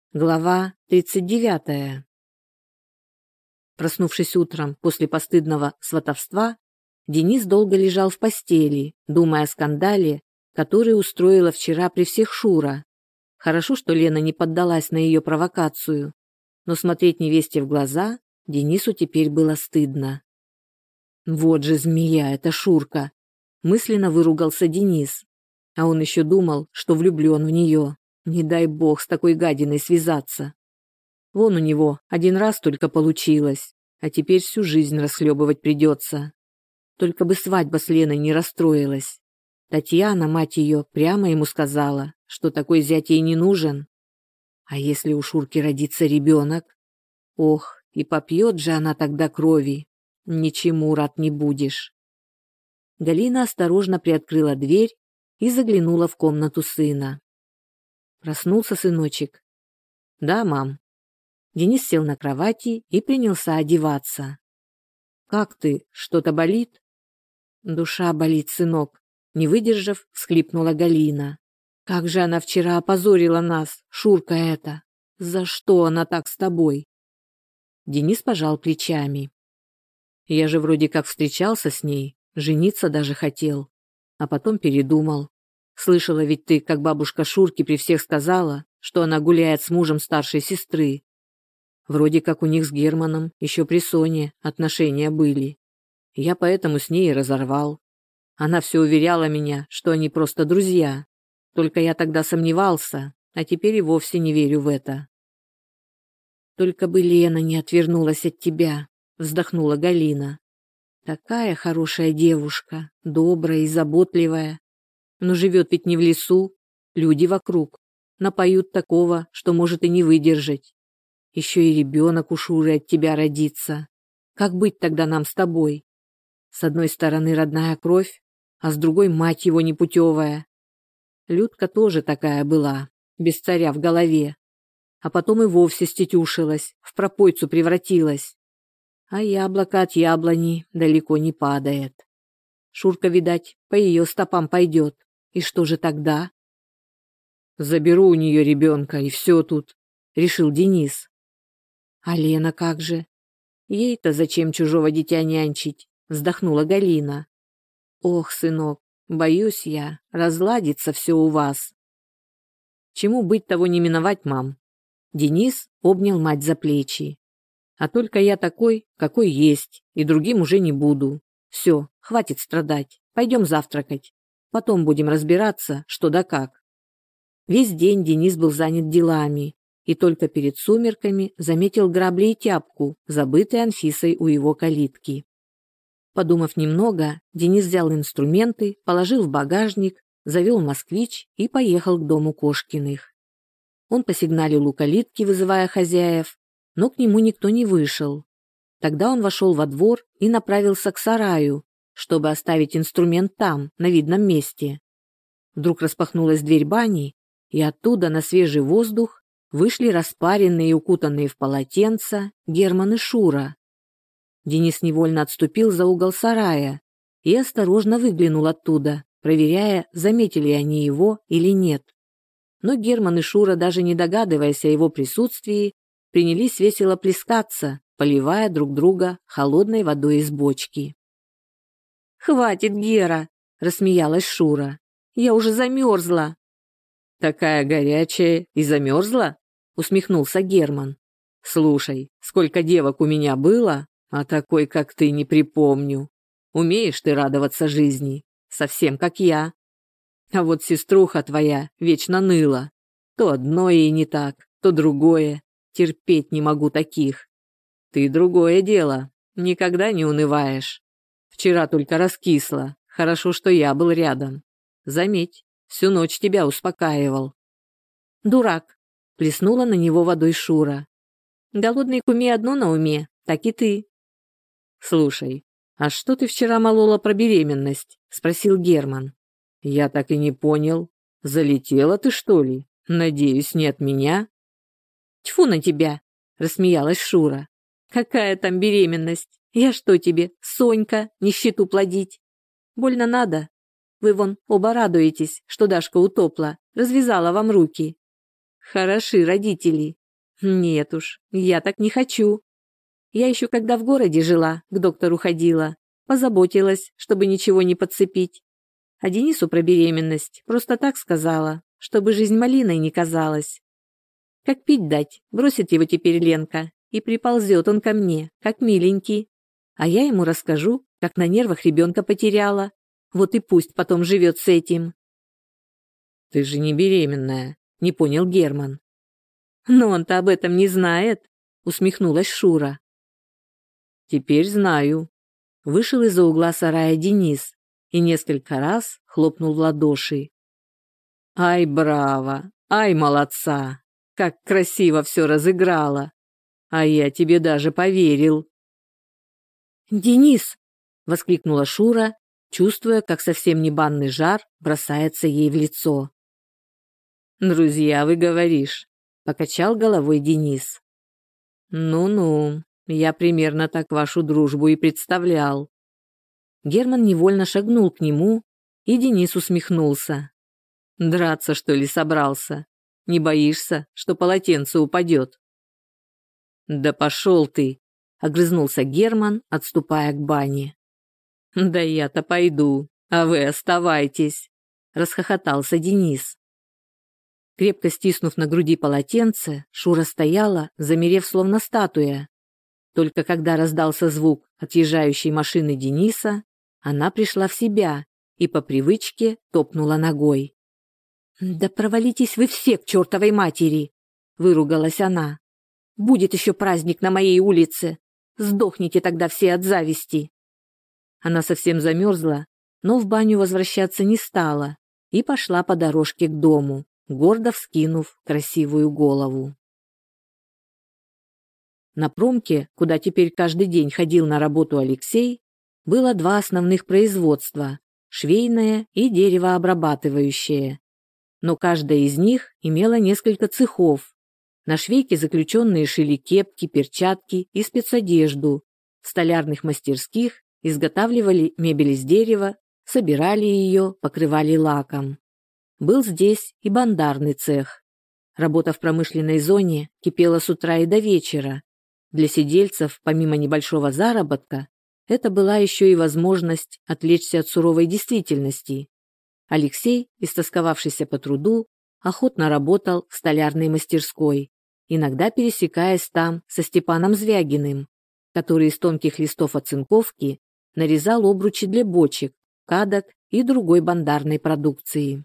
Глава 39. Проснувшись утром после постыдного сватовства, Денис долго лежал в постели, думая о скандале, который устроила вчера при всех Шура. Хорошо, что Лена не поддалась на ее провокацию, но смотреть невесте в глаза Денису теперь было стыдно. «Вот же змея, это Шурка!» – мысленно выругался Денис. А он еще думал, что влюблен в нее. Не дай бог с такой гадиной связаться. Вон у него один раз только получилось, а теперь всю жизнь расхлебывать придется. Только бы свадьба с Леной не расстроилась. Татьяна, мать ее, прямо ему сказала, что такой зять ей не нужен. А если у Шурки родится ребенок? Ох, и попьет же она тогда крови. Ничему рад не будешь. Галина осторожно приоткрыла дверь и заглянула в комнату сына. Проснулся сыночек? Да, мам. Денис сел на кровати и принялся одеваться. Как ты? Что-то болит? Душа болит, сынок. Не выдержав, всхлипнула Галина. Как же она вчера опозорила нас, Шурка эта. За что она так с тобой? Денис пожал плечами. Я же вроде как встречался с ней, жениться даже хотел, а потом передумал. Слышала ведь ты, как бабушка Шурки при всех сказала, что она гуляет с мужем старшей сестры. Вроде как у них с Германом еще при Соне отношения были. Я поэтому с ней и разорвал. Она все уверяла меня, что они просто друзья. Только я тогда сомневался, а теперь и вовсе не верю в это. Только бы Лена не отвернулась от тебя, вздохнула Галина. Такая хорошая девушка, добрая и заботливая. Но живет ведь не в лесу, люди вокруг. Напоют такого, что может и не выдержать. Еще и ребенок у Шуры от тебя родится. Как быть тогда нам с тобой? С одной стороны родная кровь, а с другой мать его непутевая. Людка тоже такая была, без царя в голове. А потом и вовсе стетюшилась, в пропойцу превратилась. А яблоко от яблони далеко не падает. Шурка, видать, по ее стопам пойдет. И что же тогда? Заберу у нее ребенка, и все тут, решил Денис. А Лена как же? Ей-то зачем чужого дитя нянчить? Вздохнула Галина. Ох, сынок, боюсь я, разладится все у вас. Чему быть, того не миновать, мам. Денис обнял мать за плечи. А только я такой, какой есть, и другим уже не буду. Все, хватит страдать, пойдем завтракать. Потом будем разбираться, что да как. Весь день Денис был занят делами, и только перед сумерками заметил грабли и тяпку, забытые Анфисой у его калитки. Подумав немного, Денис взял инструменты, положил в багажник, завел москвич и поехал к дому Кошкиных. Он посигналил у калитки, вызывая хозяев, но к нему никто не вышел. Тогда он вошел во двор и направился к сараю, чтобы оставить инструмент там, на видном месте. Вдруг распахнулась дверь бани, и оттуда на свежий воздух вышли распаренные и укутанные в полотенца Герман и Шура. Денис невольно отступил за угол сарая и осторожно выглянул оттуда, проверяя, заметили они его или нет. Но Герман и Шура, даже не догадываясь о его присутствии, принялись весело плескаться, поливая друг друга холодной водой из бочки. «Хватит, Гера!» – рассмеялась Шура. «Я уже замерзла!» «Такая горячая и замерзла?» – усмехнулся Герман. «Слушай, сколько девок у меня было, а такой, как ты, не припомню. Умеешь ты радоваться жизни, совсем как я. А вот сеструха твоя вечно ныла. То одно ей не так, то другое. Терпеть не могу таких. Ты другое дело, никогда не унываешь. Вчера только раскисла, хорошо, что я был рядом. Заметь, всю ночь тебя успокаивал». «Дурак», — плеснула на него водой Шура. «Голодной куме одно на уме, так и ты». «Слушай, а что ты вчера молола про беременность?» — спросил Герман. «Я так и не понял. Залетела ты, что ли? Надеюсь, не от меня?» «Тьфу на тебя!» — рассмеялась Шура. «Какая там беременность? Я что тебе, Сонька, нищету плодить? Больно надо? Вы вон оба радуетесь, что Дашка утопла, развязала вам руки». Хороши родители. Нет уж, я так не хочу. Я еще когда в городе жила, к доктору ходила, позаботилась, чтобы ничего не подцепить. А Денису про беременность просто так сказала, чтобы жизнь малиной не казалась. Как пить дать, бросит его теперь Ленка, и приползет он ко мне, как миленький. А я ему расскажу, как на нервах ребенка потеряла. Вот и пусть потом живет с этим. Ты же не беременная, не понял Герман. Но он-то об этом не знает, усмехнулась Шура. Теперь знаю. Вышел из-за угла сарая Денис и несколько раз хлопнул в ладоши. Ай, браво! Ай, молодца! Как красиво все разыграла! А я тебе даже поверил. «Денис!» — воскликнула Шура, чувствуя, как совсем не банный жар бросается ей в лицо. «Друзья, вы говоришь», — покачал головой Денис. «Ну-ну, я примерно так вашу дружбу и представлял». Герман невольно шагнул к нему, и Денис усмехнулся. «Драться, что ли, собрался? Не боишься, что полотенце упадет?» «Да пошел ты!» — огрызнулся Герман, отступая к бане. «Да я-то пойду, а вы оставайтесь!» — расхохотался Денис. Крепко стиснув на груди полотенце, Шура стояла, замерев словно статуя. Только когда раздался звук отъезжающей машины Дениса, она пришла в себя и по привычке топнула ногой. «Да провалитесь вы все к чертовой матери!» — выругалась она. «Будет еще праздник на моей улице! Сдохните тогда все от зависти!» Она совсем замерзла, но в баню возвращаться не стала и пошла по дорожке к дому, гордо вскинув красивую голову. На промке, куда теперь каждый день ходил на работу Алексей, было два основных производства – швейное и деревообрабатывающее. Но каждая из них имела несколько цехов. На швейке заключенные шили кепки, перчатки и спецодежду. В столярных мастерских изготавливали мебель из дерева, собирали ее, покрывали лаком. Был здесь и бандарный цех. Работа в промышленной зоне кипела с утра и до вечера. Для сидельцев, помимо небольшого заработка, это была еще и возможность отвлечься от суровой действительности. Алексей, истосковавшийся по труду, охотно работал в столярной мастерской, иногда пересекаясь там со Степаном Звягиным, который из тонких листов оцинковки нарезал обручи для бочек, кадок и другой бандарной продукции.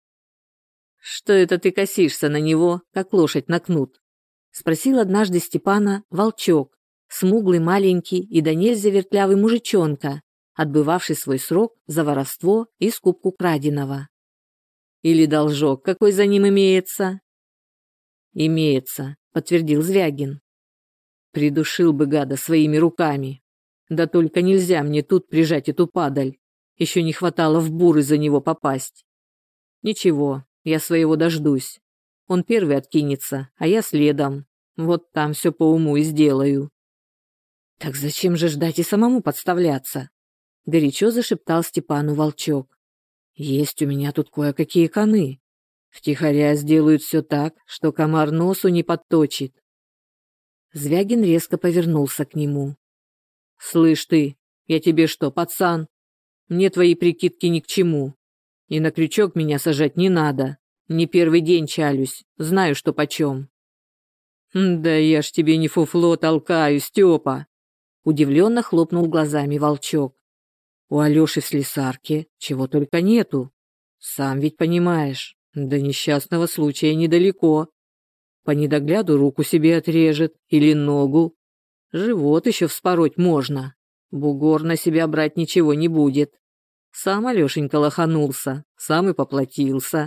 «Что это ты косишься на него, как лошадь на кнут?» — спросил однажды Степана Волчок, смуглый, маленький и до нельзя вертлявый мужичонка, отбывавший свой срок за воровство и скупку краденого. «Или должок какой за ним имеется?» «Имеется», — подтвердил Звягин. «Придушил бы гада своими руками. Да только нельзя мне тут прижать эту падаль. Еще не хватало в буры за него попасть. Ничего, я своего дождусь. Он первый откинется, а я следом. Вот там все по уму и сделаю». «Так зачем же ждать и самому подставляться?» — горячо зашептал Степану Волчок. «Есть у меня тут кое-какие коны. Втихаря сделают все так, что комар носу не подточит». Звягин резко повернулся к нему. «Слышь ты, я тебе что, пацан? Мне твои прикидки ни к чему. И на крючок меня сажать не надо. Не первый день чалюсь, знаю, что почем». «Да я ж тебе не фуфло толкаю, Степа!» Удивленно хлопнул глазами Волчок. «У Алеши в слесарке чего только нету. Сам ведь понимаешь, до несчастного случая недалеко. По недогляду руку себе отрежет или ногу. Живот еще вспороть можно. Бугор на себя брать ничего не будет. Сам Алешенька лоханулся, сам и поплатился».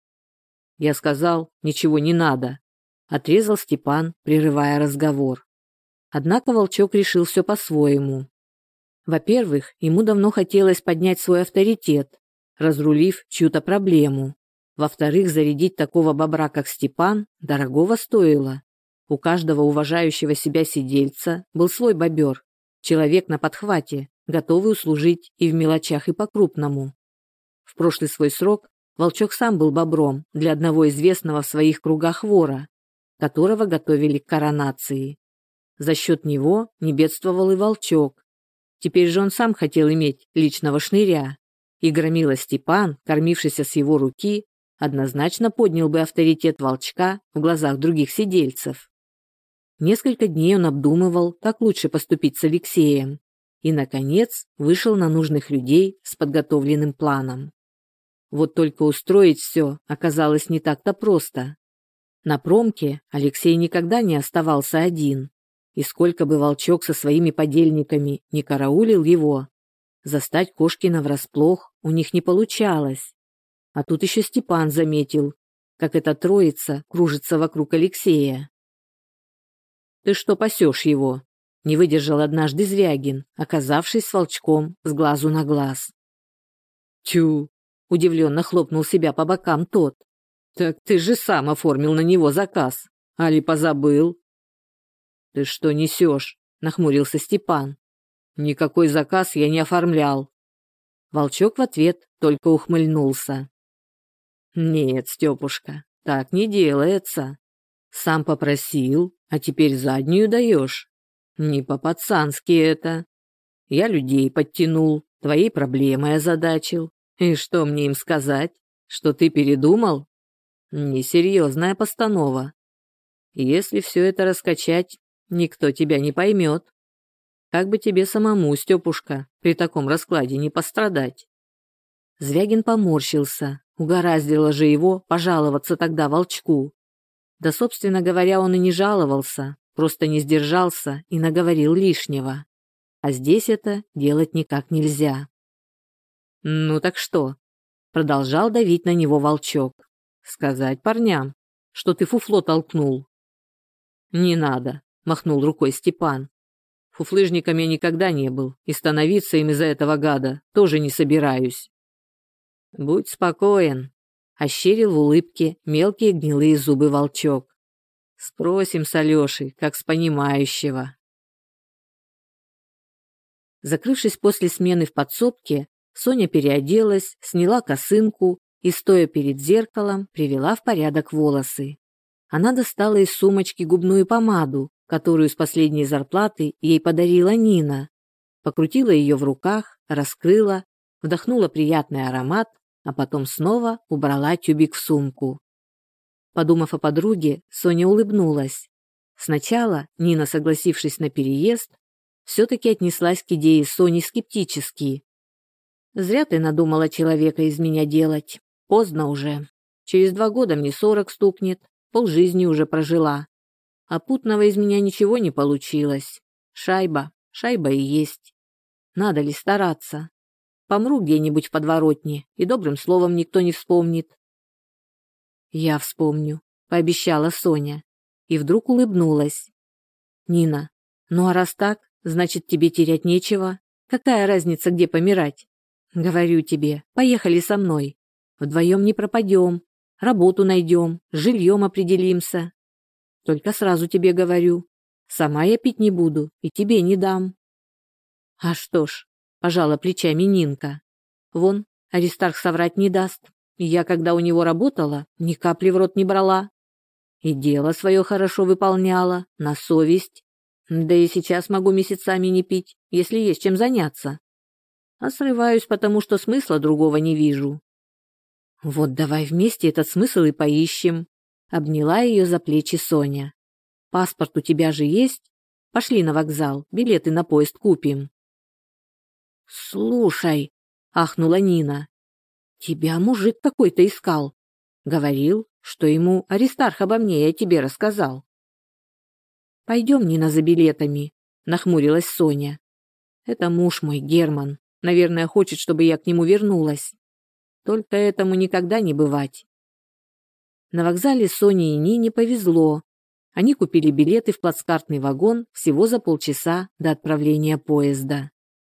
Я сказал, ничего не надо. Отрезал Степан, прерывая разговор. Однако Волчок решил все по-своему. Во-первых, ему давно хотелось поднять свой авторитет, разрулив чью-то проблему. Во-вторых, зарядить такого бобра, как Степан, дорогого стоило. У каждого уважающего себя сидельца был свой бобер, человек на подхвате, готовый услужить и в мелочах, и по-крупному. В прошлый свой срок Волчок сам был бобром для одного известного в своих кругах вора, которого готовили к коронации. За счет него не бедствовал и Волчок. Теперь же он сам хотел иметь личного шныря, и громила Степан, кормившийся с его руки, однозначно поднял бы авторитет Волчка в глазах других сидельцев. Несколько дней он обдумывал, как лучше поступить с Алексеем, и, наконец, вышел на нужных людей с подготовленным планом. Вот только устроить все оказалось не так-то просто. На промке Алексей никогда не оставался один, и сколько бы Волчок со своими подельниками не караулил его, застать Кошкина врасплох у них не получалось. А тут еще Степан заметил, как эта троица кружится вокруг Алексея. «Ты что пасешь его?» — не выдержал однажды Звягин, оказавшись с Волчком с глазу на глаз. «Тю!» — удивленно хлопнул себя по бокам тот. «Так ты же сам оформил на него заказ. Али позабыл?» «Ты что несешь?» — нахмурился Степан. «Никакой заказ я не оформлял». Волчок в ответ только ухмыльнулся. «Нет, Степушка, так не делается. Сам попросил, а теперь заднюю даешь. Не по-пацански это. Я людей подтянул, твои проблемы озадачил. И что мне им сказать? Что ты передумал? Несерьезная постанова. Если все это раскачать, никто тебя не поймет. Как бы тебе самому, Степушка, при таком раскладе не пострадать?» Звягин поморщился, угораздило же его пожаловаться тогда Волчку. Да, собственно говоря, он и не жаловался, просто не сдержался и наговорил лишнего. А здесь это делать никак нельзя. «Ну так что?» — продолжал давить на него Волчок. «Сказать парням, что ты фуфло толкнул?» «Не надо», — махнул рукой Степан. «Фуфлыжником я никогда не был, и становиться им из-за этого гада тоже не собираюсь». «Будь спокоен», — ощерил в улыбке мелкие гнилые зубы Волчок. «Спросим с Алешей, как с понимающего». Закрывшись после смены в подсобке, Соня переоделась, сняла косынку и, стоя перед зеркалом, привела в порядок волосы. Она достала из сумочки губную помаду, которую с последней зарплаты ей подарила Нина, покрутила ее в руках, раскрыла, вдохнула приятный аромат, а потом снова убрала тюбик в сумку. Подумав о подруге, Соня улыбнулась. Сначала Нина, согласившись на переезд, все-таки отнеслась к идее Сони скептически. «Зря ты надумала человека из меня делать. Поздно уже. Через 2 года мне 40 стукнет, полжизни уже прожила. А путного из меня ничего не получилось. Шайба и есть. Надо ли стараться? Помру где-нибудь в подворотне, и добрым словом никто не вспомнит». «Я вспомню», — пообещала Соня, и вдруг улыбнулась. «Нина, ну а раз так, значит, тебе терять нечего. Какая разница, где помирать? Говорю тебе, поехали со мной. Вдвоем не пропадем, работу найдем, с жильем определимся. Только сразу тебе говорю, сама я пить не буду и тебе не дам». «А что ж», — пожала плечами Нинка, — «вон, Аристарх соврать не даст. Я, когда у него работала, ни капли в рот не брала. И дело свое хорошо выполняла, на совесть. Да и сейчас могу месяцами не пить, если есть чем заняться. А срываюсь, потому что смысла другого не вижу». «Вот давай вместе этот смысл и поищем», — обняла ее за плечи Соня. «Паспорт у тебя же есть? Пошли на вокзал, билеты на поезд купим». «Слушай», — ахнула Нина, — «тебя мужик какой-то искал. Говорил, что ему Аристарх обо мне и о тебе рассказал». «Пойдем, Нина, за билетами», — нахмурилась Соня. «Это муж мой, Герман. Наверное, хочет, чтобы я к нему вернулась. Только этому никогда не бывать». На вокзале Соне и Нине повезло. Они купили билеты в плацкартный вагон всего за полчаса до отправления поезда.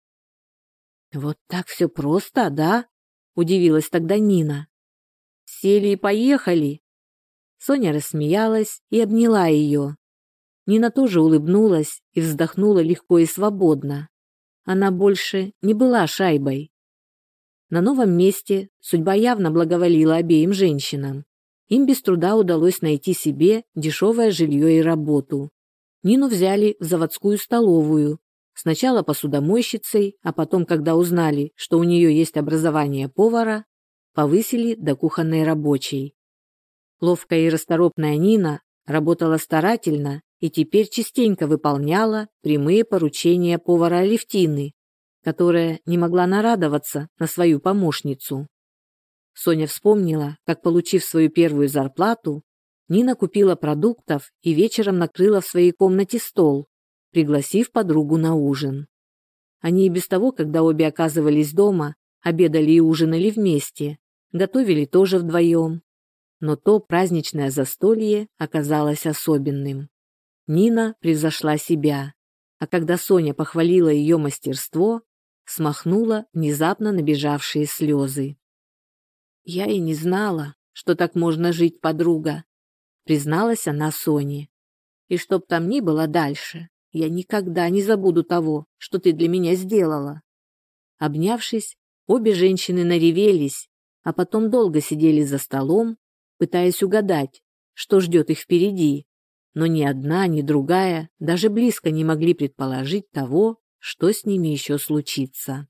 «Вот так все просто, да?» – удивилась тогда Нина. «Сели и поехали». Соня рассмеялась и обняла ее. Нина тоже улыбнулась и вздохнула легко и свободно. Она больше не была шайбой. На новом месте судьба явно благоволила обеим женщинам. Им без труда удалось найти себе дешевое жилье и работу. Нину взяли в заводскую столовую, сначала посудомойщицей, а потом, когда узнали, что у нее есть образование повара, повысили до кухонной рабочей. Ловкая и расторопная Нина работала старательно и теперь частенько выполняла прямые поручения повара Алевтины, которая не могла нарадоваться на свою помощницу. Соня вспомнила, как, получив свою первую зарплату, Нина купила продуктов и вечером накрыла в своей комнате стол, пригласив подругу на ужин. Они и без того, когда обе оказывались дома, обедали и ужинали вместе, готовили тоже вдвоем. Но то праздничное застолье оказалось особенным. Нина превзошла себя, а когда Соня похвалила ее мастерство, смахнула внезапно набежавшие слезы. «Я и не знала, что так можно жить, подруга», призналась она Соне. «И чтоб там ни было дальше, я никогда не забуду того, что ты для меня сделала». Обнявшись, обе женщины наревелись, а потом долго сидели за столом, пытаясь угадать, что ждет их впереди, но ни одна, ни другая даже близко не могли предположить того, что с ними еще случится.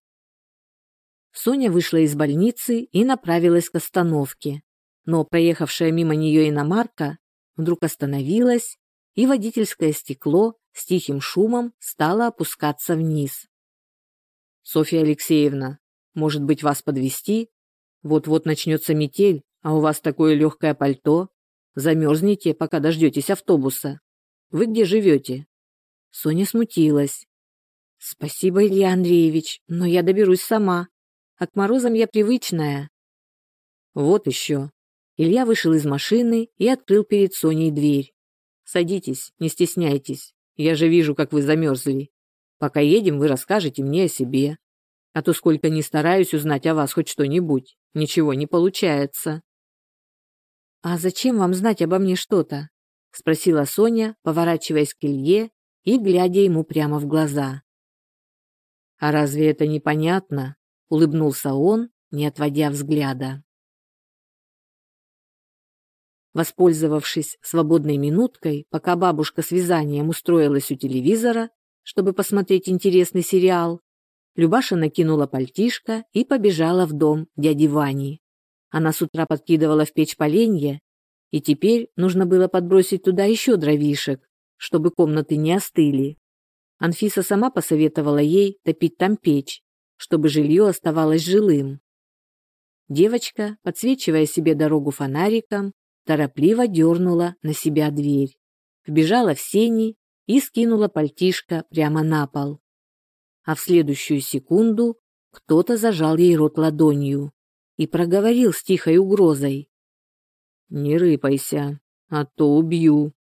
Соня вышла из больницы и направилась к остановке, но проехавшая мимо нее иномарка вдруг остановилась, и водительское стекло с тихим шумом стало опускаться вниз. «Софья Алексеевна, может быть, вас подвезти? Вот-вот начнется метель, а у вас такое легкое пальто. Замерзнете, пока дождетесь автобуса. Вы где живете?» Соня смутилась. «Спасибо, Илья Андреевич, но я доберусь сама. А к морозам я привычная». «Вот еще». Илья вышел из машины и открыл перед Соней дверь. «Садитесь, не стесняйтесь. Я же вижу, как вы замерзли. Пока едем, вы расскажете мне о себе. А то сколько ни стараюсь узнать о вас хоть что-нибудь, ничего не получается». «А зачем вам знать обо мне что-то?» — спросила Соня, поворачиваясь к Илье и глядя ему прямо в глаза. «А разве это непонятно?» — улыбнулся он, не отводя взгляда. Воспользовавшись свободной минуткой, пока бабушка с вязанием устроилась у телевизора, чтобы посмотреть интересный сериал, Любаша накинула пальтишко и побежала в дом дяди Вани. Она с утра подкидывала в печь поленья, и теперь нужно было подбросить туда еще дровишек, чтобы комнаты не остыли. Анфиса сама посоветовала ей топить там печь, чтобы жилье оставалось жилым. Девочка, подсвечивая себе дорогу фонариком, торопливо дернула на себя дверь, вбежала в сени и скинула пальтишко прямо на пол. А в следующую секунду кто-то зажал ей рот ладонью и проговорил с тихой угрозой: «Не рыпайся, а то убью».